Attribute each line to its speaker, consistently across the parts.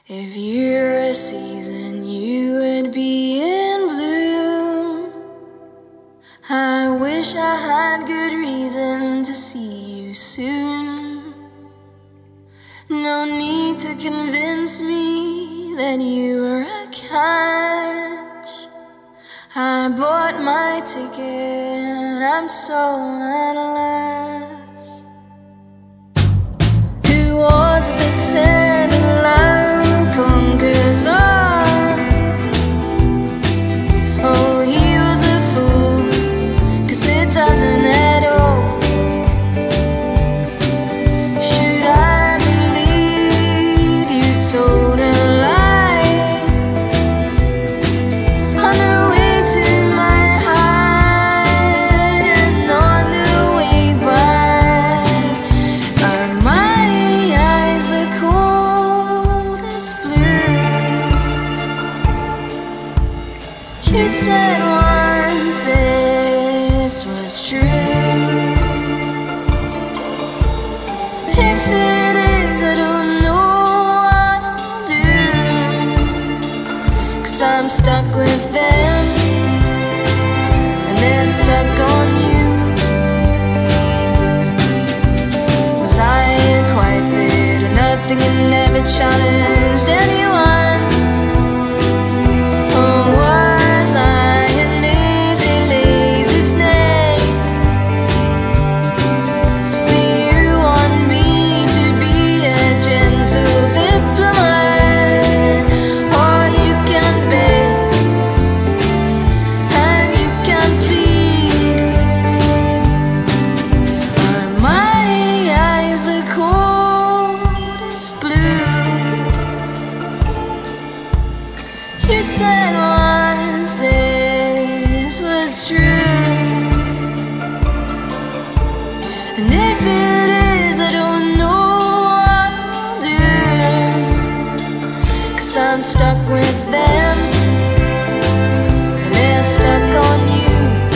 Speaker 1: If you're a season, you would be in bloom. I wish I had good reason to see you soon. No need to convince me that you were a catch. I bought my ticket, I'm sold at last. Who was the said love conquers all? Oh, he was a fool, 'cause it doesn't at all. Should I believe you told a lie on the way to my heart and on the way back? Are my eyes the coldest blue? You said once this was true. If it is, I don't know what I'll do, 'cause I'm stuck with them and they're stuck on you. Was I quite bit or nothing and never challenged anyone? Or was I a lazy, lazy snake? Do you want me to be a gentle diplomat? Or you can beg and you can plead? Are my eyes the coldest blue? You said once this was true. And if it is, I don't know what I'll do, 'cause I'm stuck with them and they're stuck on you.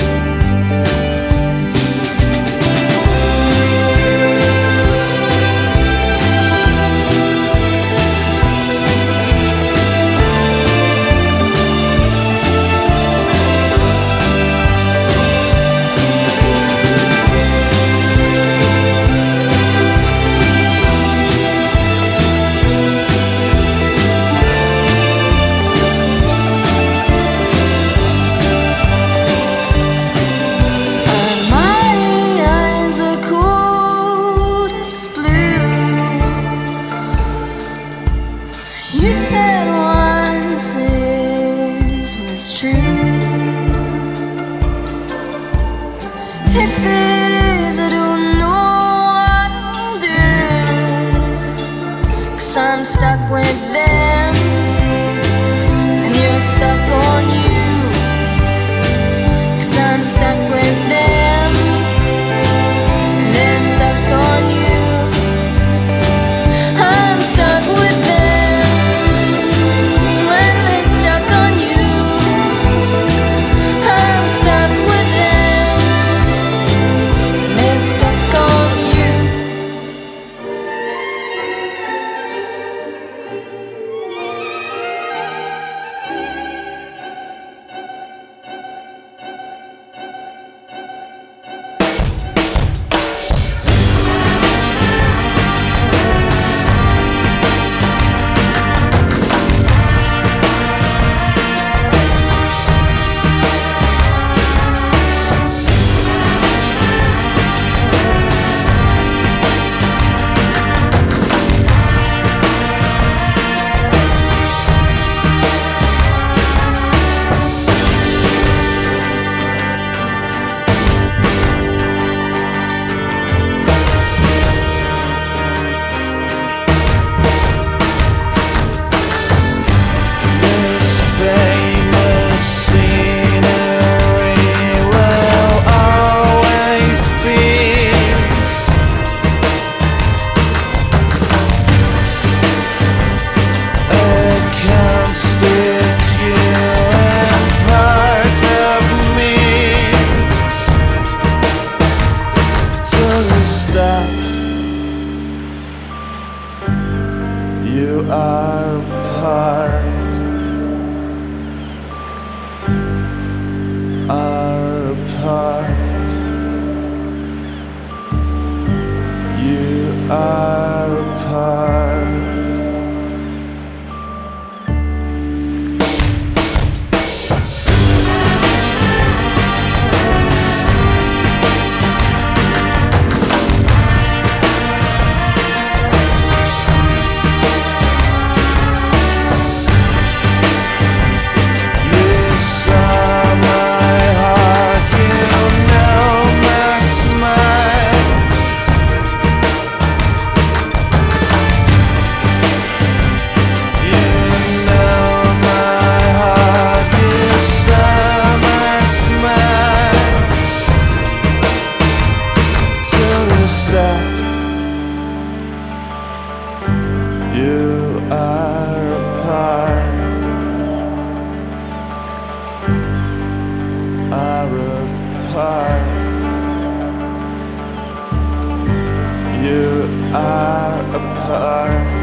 Speaker 1: Are my eyes the coldest blue? You said once this was true. If it is, I don't know what I'll do, 'cause I'm stuck with them and you're stuck on you. 'Cause I'm stuck with them and they're stuck on you. I'm stuck with them when they're stuck on you. I'm stuck with them and they're stuck on you.
Speaker 2: are apart. Are apart. You are apart. You are apart. Are apart. You are apart.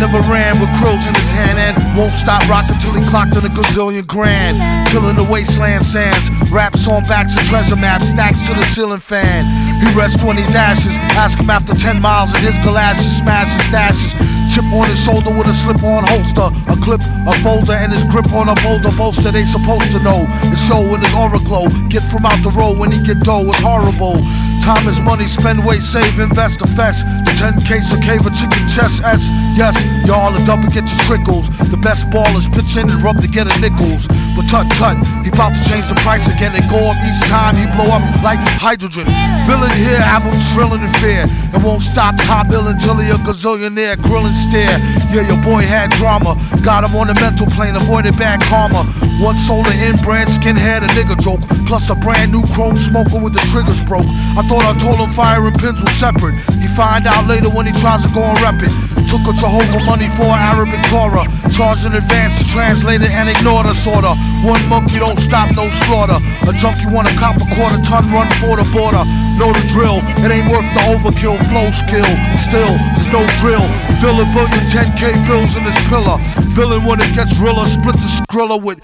Speaker 3: never ran with krills in his hand and won't stop rocking till he clocked in a gazillion grand. Tilling the wasteland sands, raps on backs of treasure maps, stacks to the ceiling fan. He rests when he's ashes, ask him after 10 miles in his galoshes, smash his stashes. Chip on his shoulder with a slip-on holster, a clip, a folder, and his grip on a boulder bolster. They supposed to know, it's show in his aura glow. Get from out the road when he get dough, it's horrible. Time is money, spend, wait, save, invest, a fest. The 10K a cave, a chicken chest, S. Yes, y'all are double, get your trickles. The best ballers pitch in and rub to get a nickels. But tut, he bout to change the price again and go up each time he blow up like hydrogen. Villain here, have him shrilling in fear. And won't stop top ill until he a gazillionaire, grill and stare. Yeah, your boy had drama, got him on the mental plane, avoided bad karma. One solar inbred skinhead, a nigga joke, plus a brand new chrome smoker with the triggers broke. I thought I told him fire and pins were separate. He find out later when he tries to go and rep it. Took a Jehovah money for Arabic Torah, charged in advance to translate it and ignored us order. One monkey don't stop, no slaughter. A junkie want a cop a quarter ton, run for the border. Know the drill, it ain't worth the overkill. Flow skill, still, there's no thrill. Fill a billion 10K bills in this pillar. Villain when it gets realer, split the skrilla with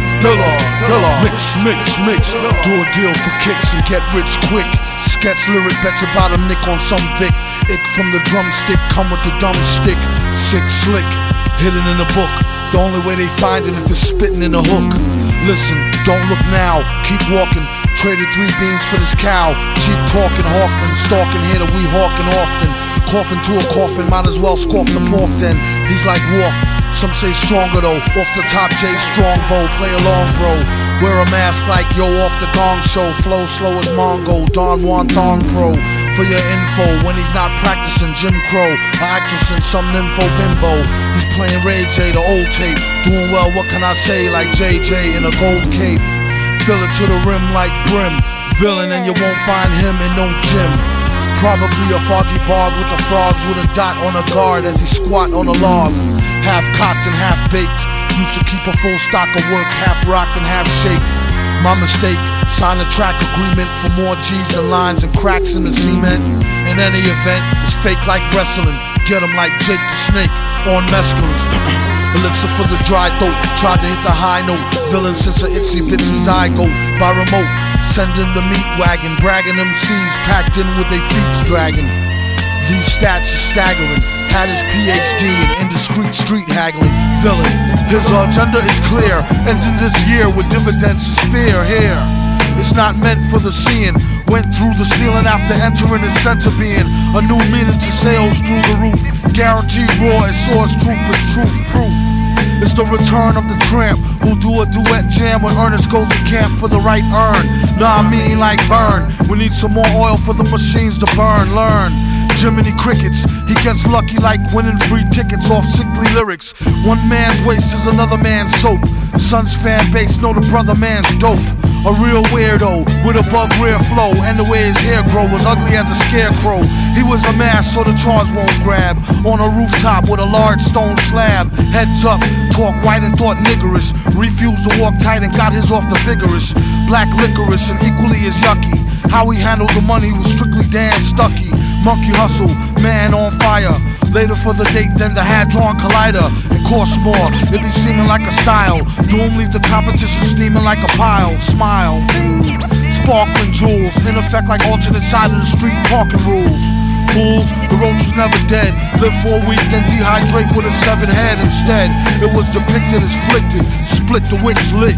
Speaker 3: Dilla. Mix. Do a deal for kicks and get rich quick. Sketch lyric, bet your bottom nick on some Vic. Ick from the drumstick, come with the dumb stick. Sick, slick, hidden in a book. The only way they find it if it's spitting in a hook. Listen, don't look now, keep walking. Traded 3 beans for this cow. Cheap talking, Hawkman, stalking here that we hawking often. Coughing to a coffin, might as well scoff the pork then. He's like Wolf, some say stronger though. Off the top, J Strongbow, play along bro. Wear a mask like yo off the Gong Show. Flow slow as Mongo, Don Juan Thong Pro. For your info, when he's not practicing Jim Crow, an actress in some nympho bimbo. He's playing Ray J, the old tape. Doing well, what can I say, like JJ in a gold cape. Fill it to the rim like brim. Villain and you won't find him in no gym. Probably a foggy bog with the frogs with a dot on a guard as he squat on a log. Half cocked and half baked. Used to keep a full stock of work, half rocked and half shaped. My mistake, sign a track agreement for more G's than lines and cracks in the cement. In any event, it's fake like wrestling. Get him like Jake the Snake on mescalines. Elixir for the dry throat, tried to hit the high note. Villain since a itsy bitsy zygote by remote. Sending the meat wagon, bragging MCs packed in with their feet dragging. These stats are staggering. Had his PhD in indiscreet street haggling. Villain, his agenda is clear. Ending this year with dividends to spare here. It's not meant for the seeing. Went through the ceiling after entering his center being. A new meaning to sales through the roof. Guaranteed raw, it saw its truth is truth proof. It's the return of the tramp who'll do a duet jam when Ernest goes to camp for the right earn. Nah, I mean like Vern. We need some more oil for the machines to burn. Learn. Jiminy Crickets, he gets lucky like winning free tickets off sickly lyrics. One man's waste is another man's soap. Son's fan base know the brother man's dope. A real weirdo with a bug rear flow, and the way his hair grow was ugly as a scarecrow. He was a mass so the charge won't grab. On a rooftop with a large stone slab. Heads up, talk white and thought niggerish. Refused to walk tight and got his off the vigorous. Black licorice and equally as yucky. How he handled the money was strictly damn stucky. Monkey hustle, man on fire. Later for the date than the Hadron Collider. It costs more, it be seeming like a style. Doom leave the competition steaming like a pile. Smile, ding. Sparkling jewels, in effect like alternate side of the street parking rules. Fools, the roach was never dead. Live for a week, then dehydrate with a severed head instead. It was depicted as flicked, split the wicks lit.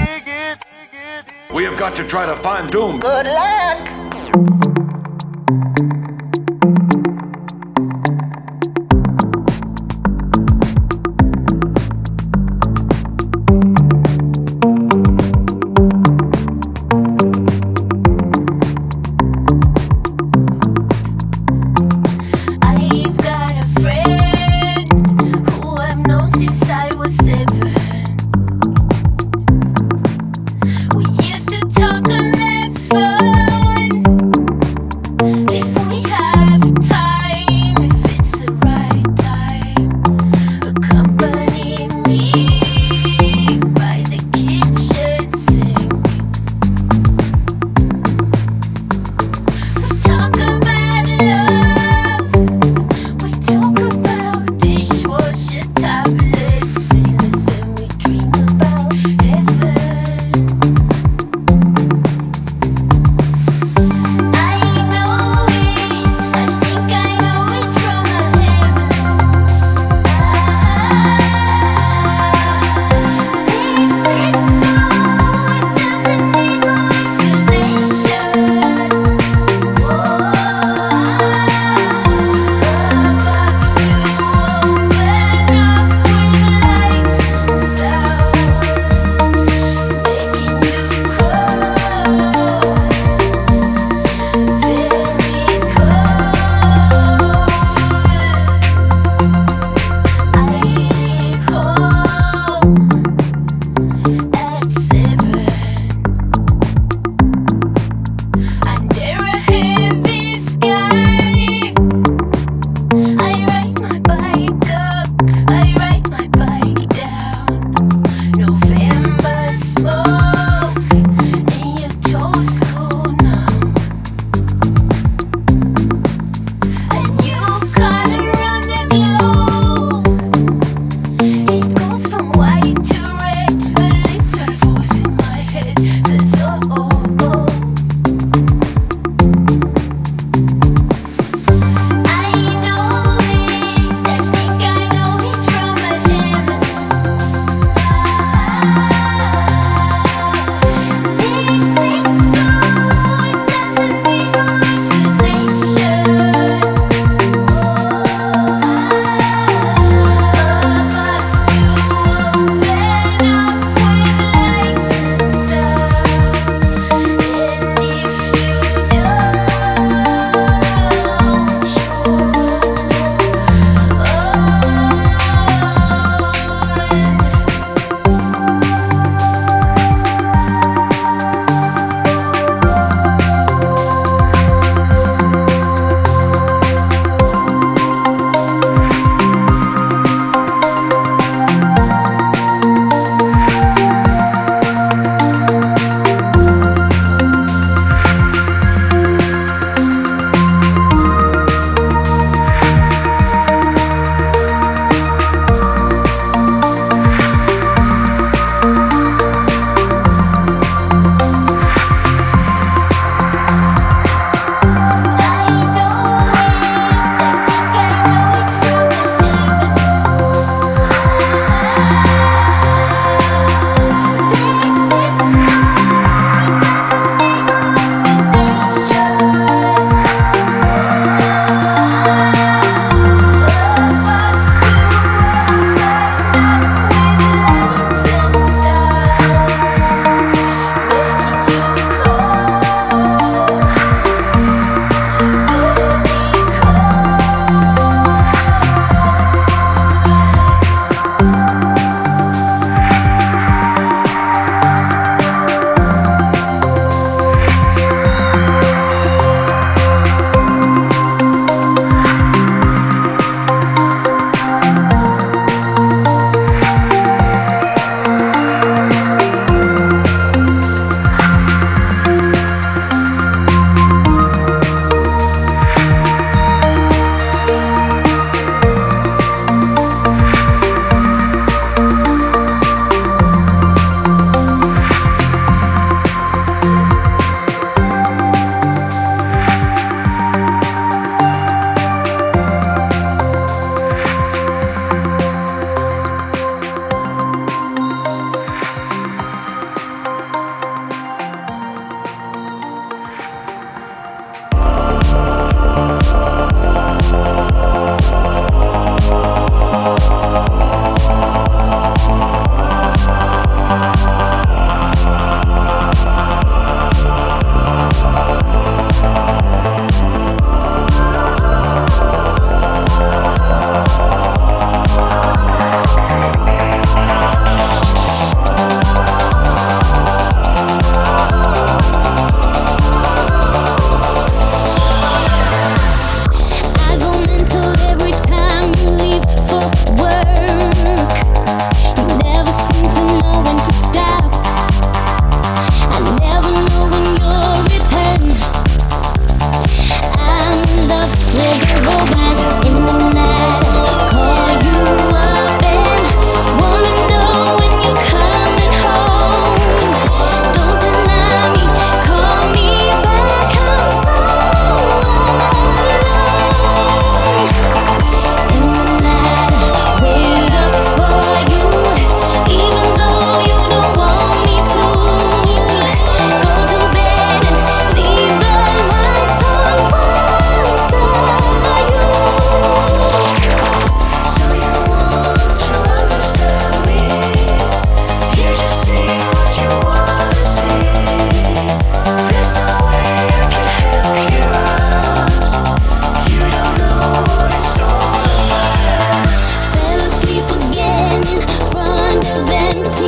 Speaker 4: We have got to try to find Doom.
Speaker 1: Good luck. We used to talk on that phone.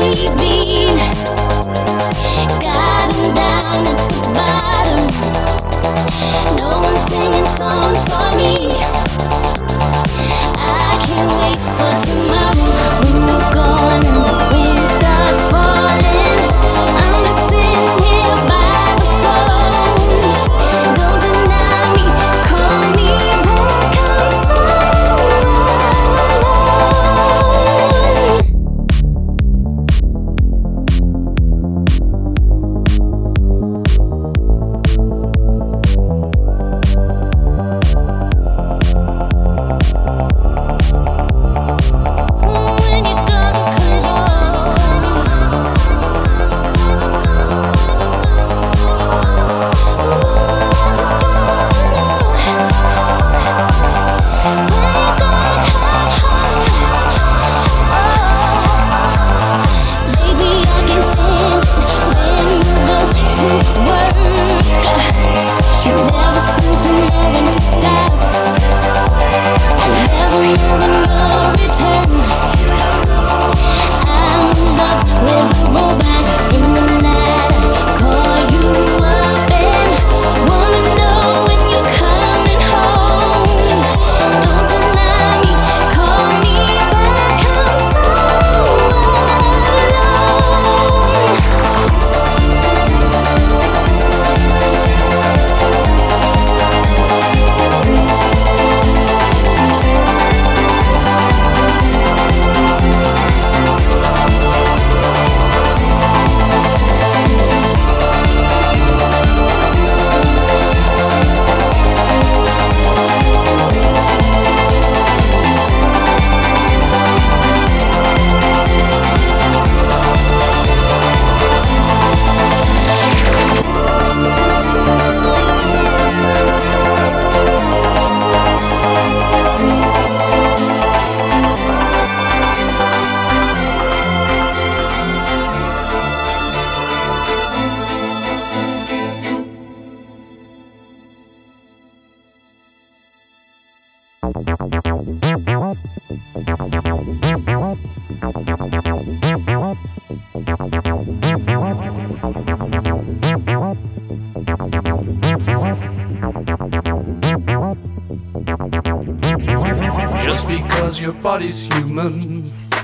Speaker 5: Just because your body's human,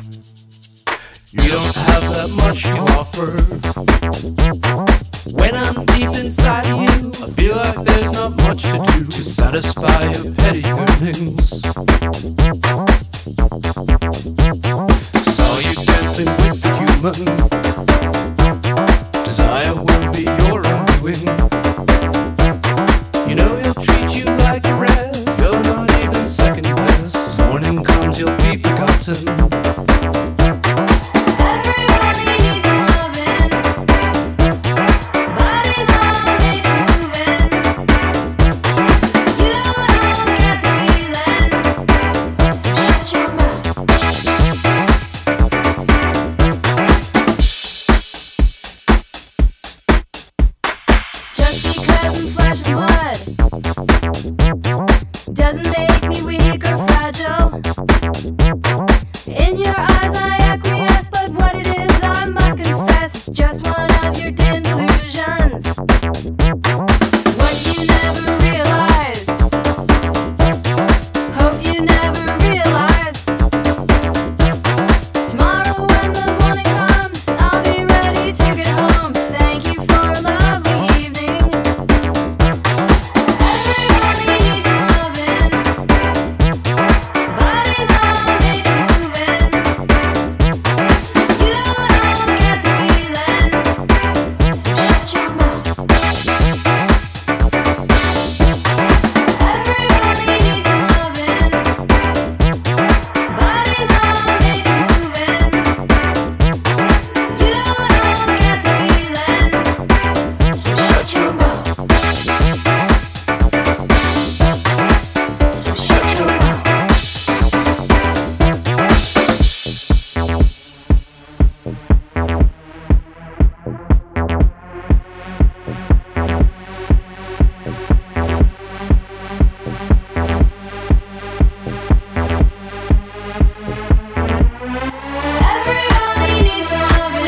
Speaker 5: you don't have that much to offer. When I'm deep inside of you, I feel like there's not much to do to satisfy your petty yearnings. Saw you dancing with the human. Desire will be your undoing. You know he'll treat you like a rest. You're not even second best. Morning comes, you'll be forgotten.
Speaker 1: Everybody needs a lovin'.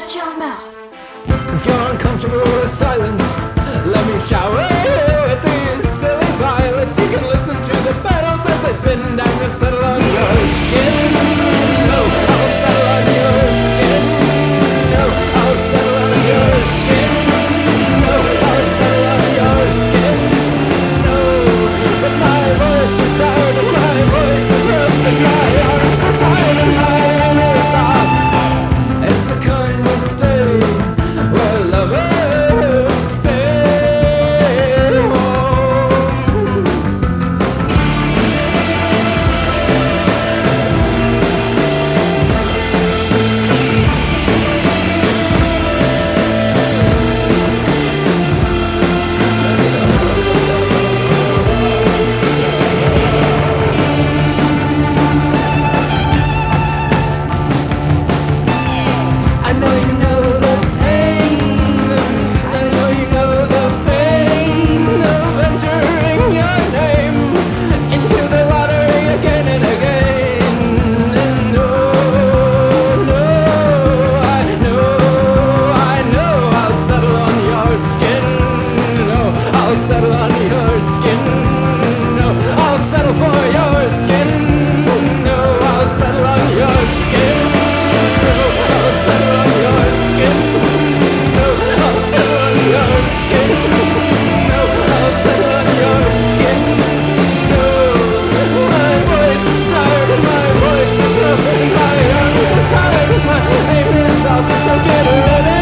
Speaker 1: Shut your mouth.
Speaker 5: If you're uncomfortable with silence, let me shower with these silly violets. You can listen to the petals as they spin down to settle on your skin. No, I'll settle on your skin. No, I'll settle on your skin. No, I'll settle on your skin. No, but my voice is tired and my voice is rough and my arms are tired and my ears are. It's the kind of day where lovers stay home. I know you know the pain. I know you know the pain of entering your name into the lottery again and again. And no, I know I'll settle on your skin. No, I'll settle on your skin. No, I'll settle for your skin. No, I'll settle on your skin. No, I'll settle on your skin. No, I'll settle on your skin. No, I'll settle on your skin. No, my voice is tired and my voice is rough and my arms are tired and my aim is off, so get ready.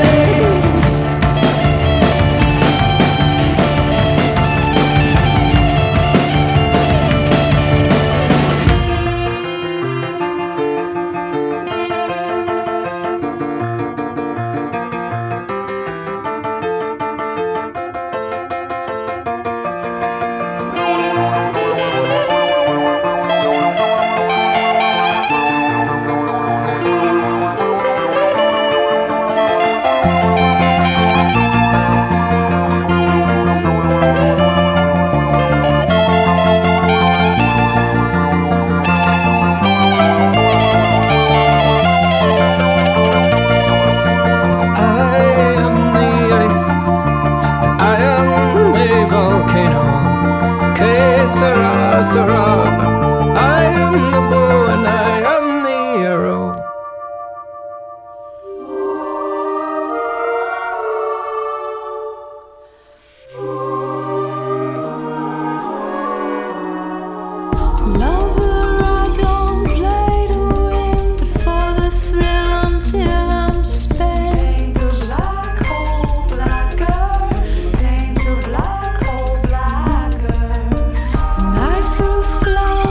Speaker 5: I am the bow and I am the arrow.
Speaker 1: Lover, I don't play to win, but for the thrill until I'm spent. Paint the black hole blacker, paint the black hole blacker. And I threw flowers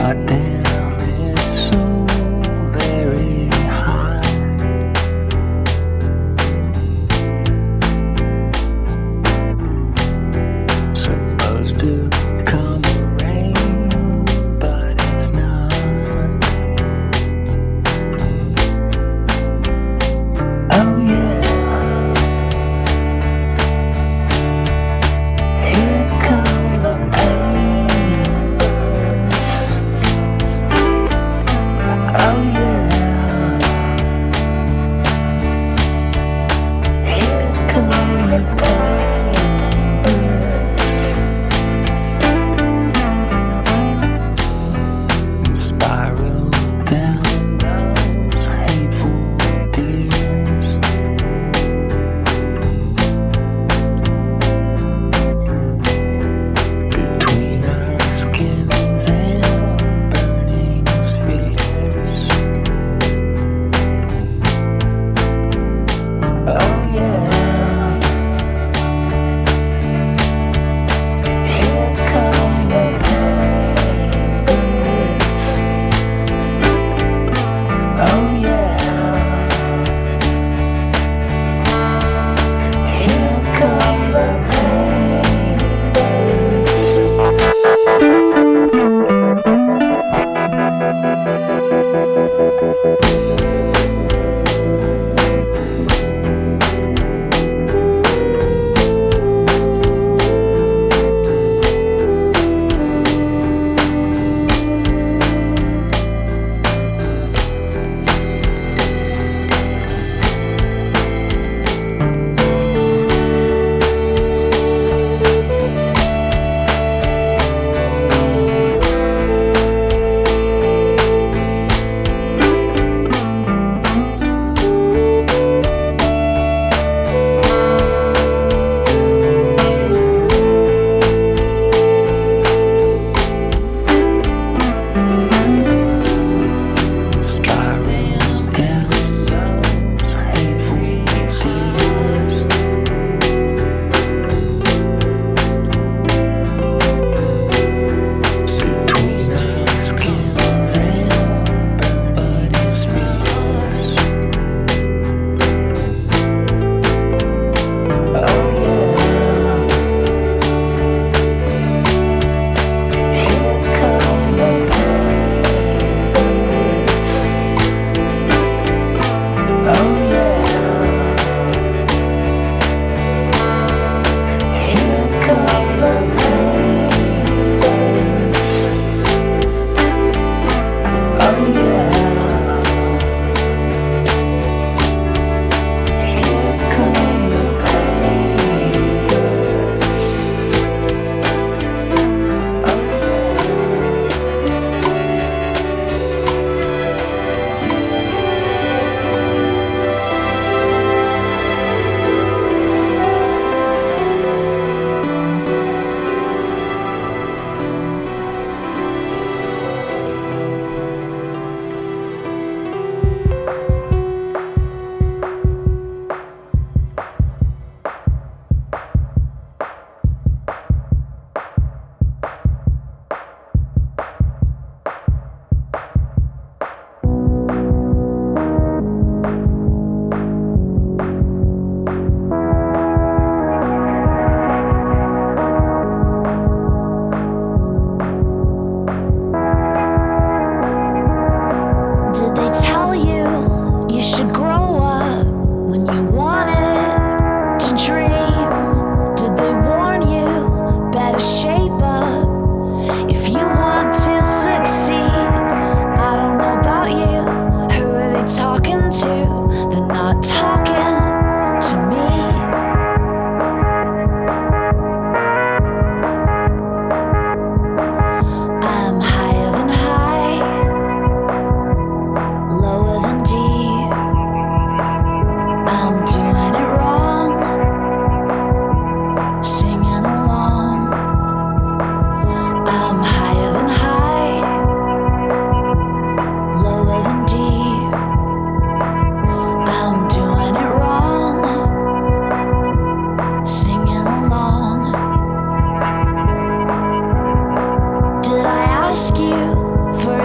Speaker 1: ask you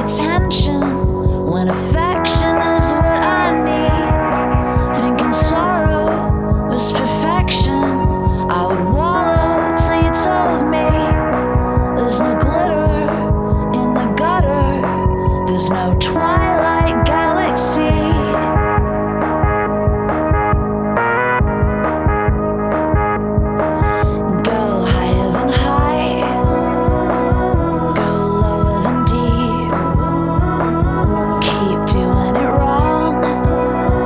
Speaker 1: attention when affection is what I need. Thinking sorrow was perfection, I would wallow till you told me there's no glitter in the gutter, there's no twilight galaxy. Go higher than high, go lower than deep. Keep doing it wrong,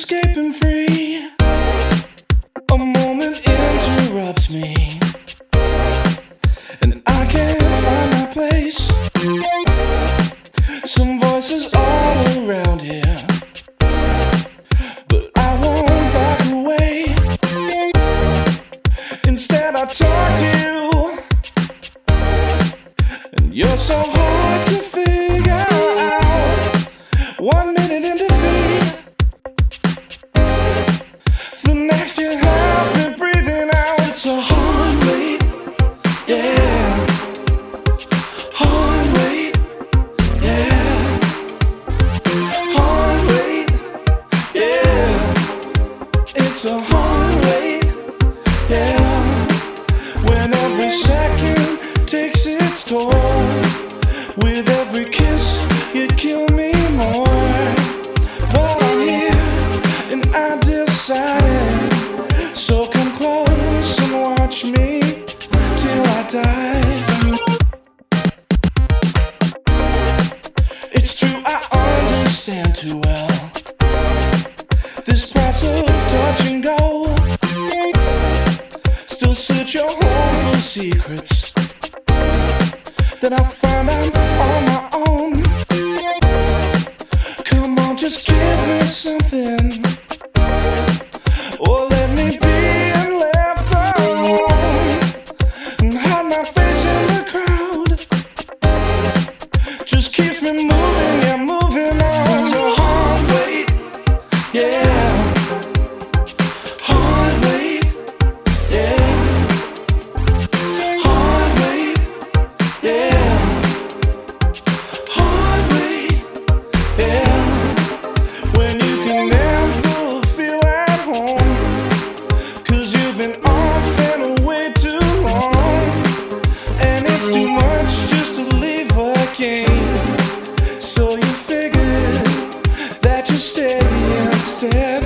Speaker 6: escaping free. A moment interrupts me, and I can't find my place. Some voices all around here, but I won't back away. Instead I talk to you, and you're so hard to figure out. 1 minute in defeat, the next you have me breathing out. It's a hard wait, yeah. Hard wait, yeah. Hard wait, yeah. It's a hard wait, yeah. When every second takes its toll, with every kiss you kill me more. But I'm here and I decided, so come close and watch me till I die. It's true, I understand too well this price of touch and go. Still search your home for secrets that I find I'm on my own. Come on, just give me something, or let me be left alone and hide my face in the crowd. Just keep me moving, yeah, moving on. It's a hard wait, yeah. Hard wait, yeah. Hard wait, yeah. Hard wait, yeah. When you can never feel at home, 'cause you've been off and away too long, and it's too much just to leave again. So you figured that you'd stay instead.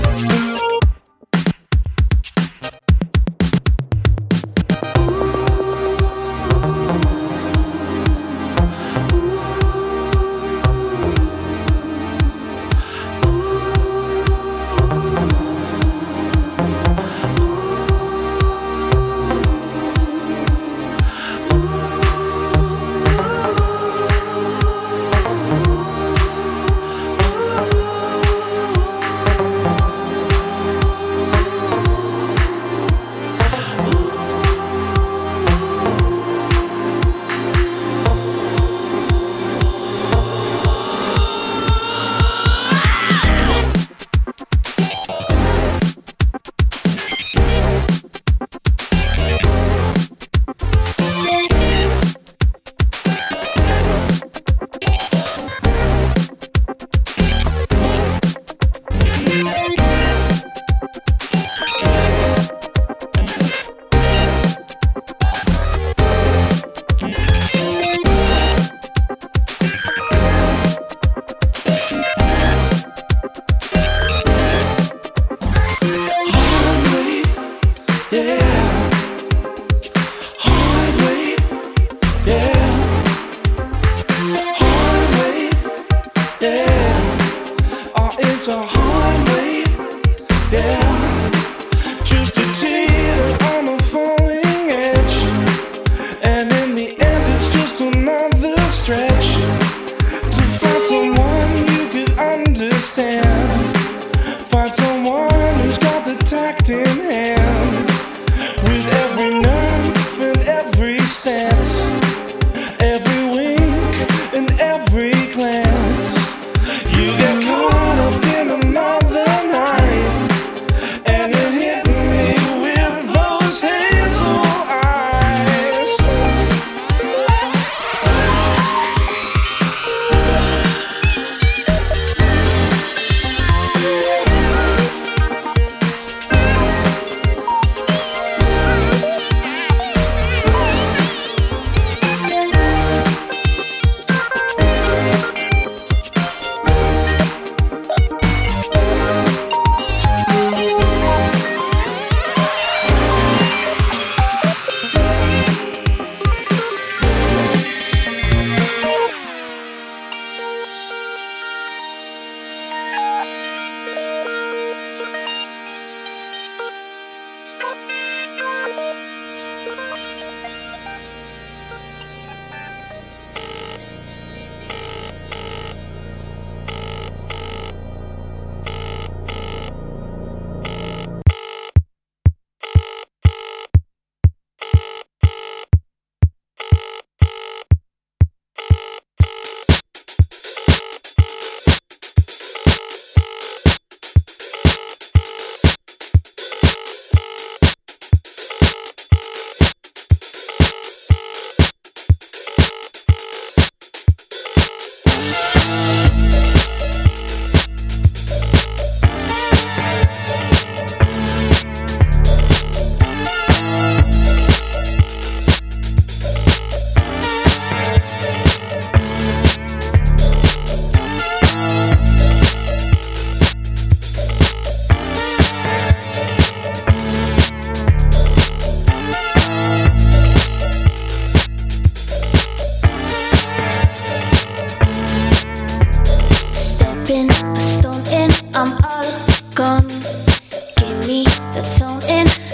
Speaker 6: It's a hard wait, yeah. Just a teeter on a falling edge, and in the end it's just another stretch to find someone you could understand. Find someone who's got the tact in hand, with every nerve and every stance, every wink and every glance. You get caught up in another night, and it hit me with those hazel eyes.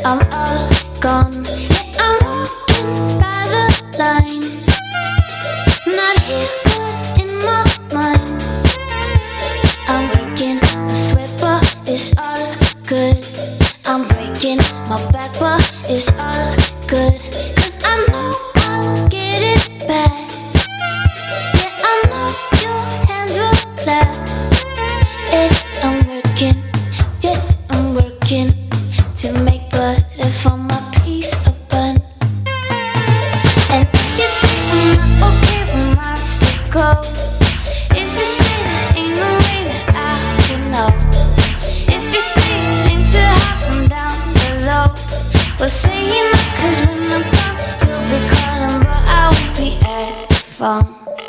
Speaker 1: I'm all gone. Yeah, I'm walking by the line. Not here, but in my mind. I'm working the sweat, but it's all good. I'm breaking my back, but it's all good. 'Cause I know I'll get it back. Yeah, I know your hands will clap. I'm working, yeah, I'm working to make butter for my piece of bun. And if you say I'm not okay, we might still go. If you say there ain't no way that I can know. If you say it ain't too high from down below, well say it not, 'cause when I'm gone you'll be calling, but I won't be at the phone.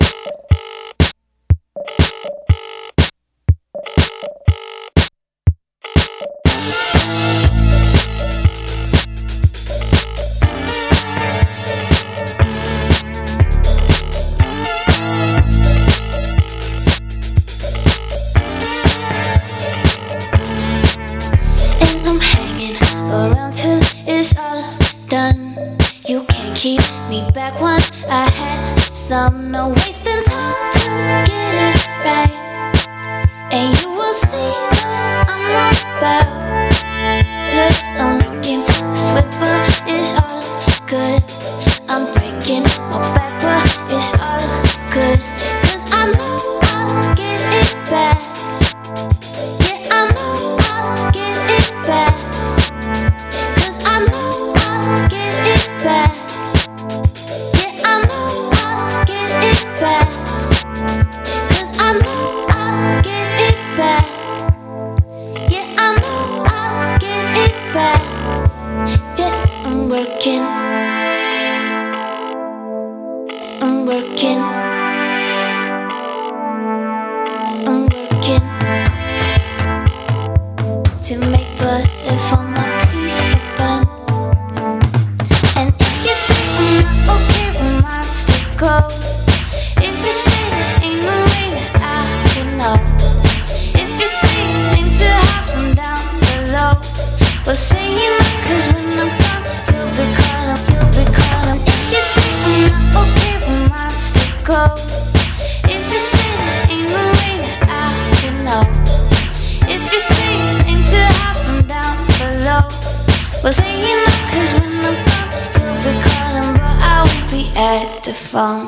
Speaker 1: Around till it's all done. You can't keep me back once I had some. No wasting time to get it right. And you will see what I'm about. Good, I'm working the sweat, but it's all good. I'm breaking my back, but it's all good. 'Cause I know I'll get it back. Yeah, I know I'll get it back. I know I'll get it back. Yeah, I know I'll get it back. 'Cause I know I'll get it back. Yeah, I know I'll get it back. Yeah, I'm working. I'm working. I'm working to make butter for my piece of bun. And if you say I'm not okay, we might still go. If you say there ain't no way that I can know. If you say it ain't too high from down below, well say it not, 'cause when I'm gone you'll be calling, you'll be calling. If you say I'm not okay, we might still go. If you say there ain't no way that I can know. If you say it ain't too high from down below, well say it not, 'cause when I'm gone you'll be calling, but I won't be at the phone.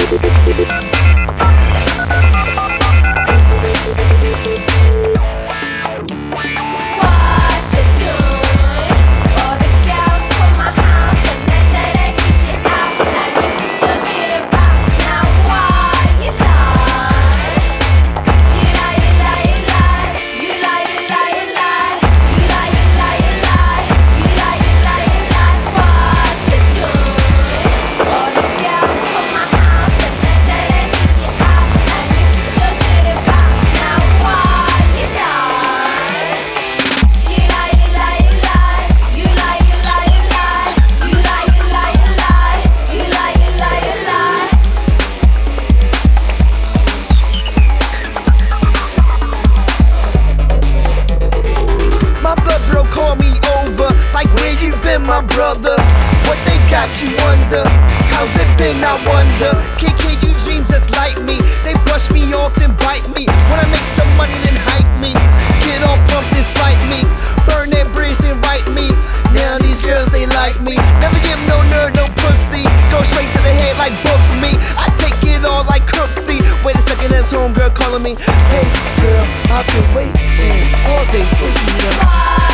Speaker 7: My brother, what they got you wonder? How's it been? I wonder. Kid, you dream just like me. They brush me off then bite me. When I make some money then hype me. Get all pumped and slight me. Burn that bridge then write me. Now these girls they like me. Never give no nerd no pussy. Go straight to the head like books me. I take it all like Crooksy. Wait a second, that's homegirl calling me. Hey girl, I've been waiting all day for you.